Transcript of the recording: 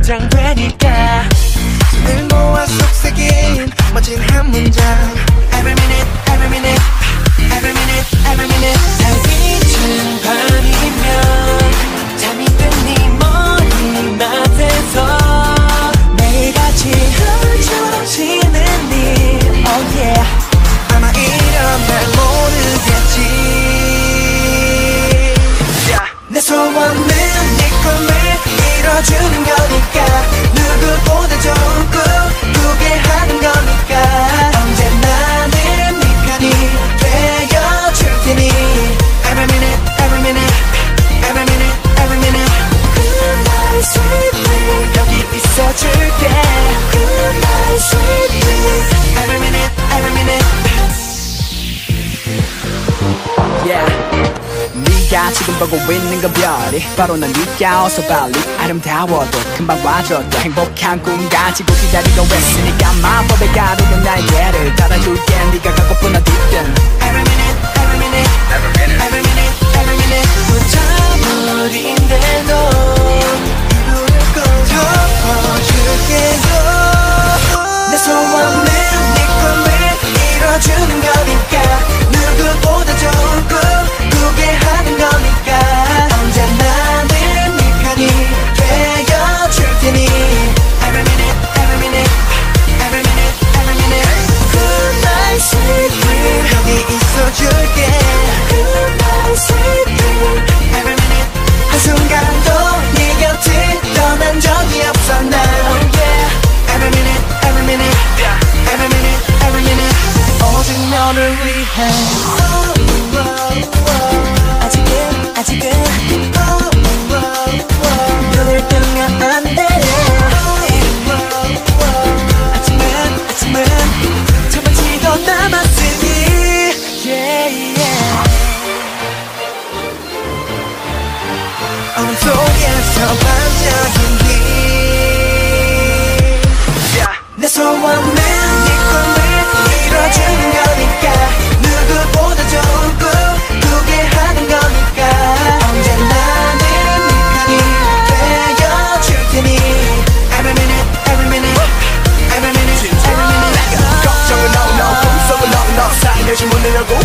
긴장되니까 늘 모아 속삭인 멋진 한 문장 Every minute, every minute, every minute, every minute 달빛은 밤이면 잠이 든 네 머리맡에서 매일같이 흩어지는 일 Oh yeah 아마 이런 날 모르겠지 내 소원은 네 꿈을 이뤄주는 거니까 누구보다 좋은 꿈 꾸게 하는 거니까 언제나 늘 네 편이 되어줄 테니 Every minute, every minute, every minute, every minute Good night, sweet dream 여기 있어줄게 Good night, sweet dream Every minute, every minute Yeah. 네가 지금 보고 있는 건 별이 바로 난 네가 어서 빨리 아름다워도 금방 와줘도 행복한 꿈 가지고 기다리고 있으니까 마법의 가루로 날개를 달아줄게 네가 갖고픈 어디든 Every minute, every minute, every minute, every minute, every minute 붙어버린대도 눈을 꼭 덮어줄게요 내 소원은 네 꿈을 이뤄주는 거니까 누구보다 좋은 꿈 꾸게 하는 거니까 언제나 늘 네 편이 되어줄 테니 Every minute, every minute, every minute, every minute Good night, sweet dream 여기 있어줄게 Good night, sweet dream Every minute 한순간도 네 곁을 떠난 적이 없어 난 Oh yeah Every minute, every minute, every minute, every minute 오직 너를 위해 아직은 눈을 뜨면 안 돼 아침은 저만치도 남았으니 Yeah yeah 어둠 속에서 반짝인 내 소원은 네 꿈을 이뤄주는 거니까 누구보다 좋은 꿈 꾸게 하는 거니까 언제나 늘 네 편이 되어줄 테니 Every minute, every minute, every minute, every minute 걱정을 no no 꿈속을 no no 사이 내신 문을 열고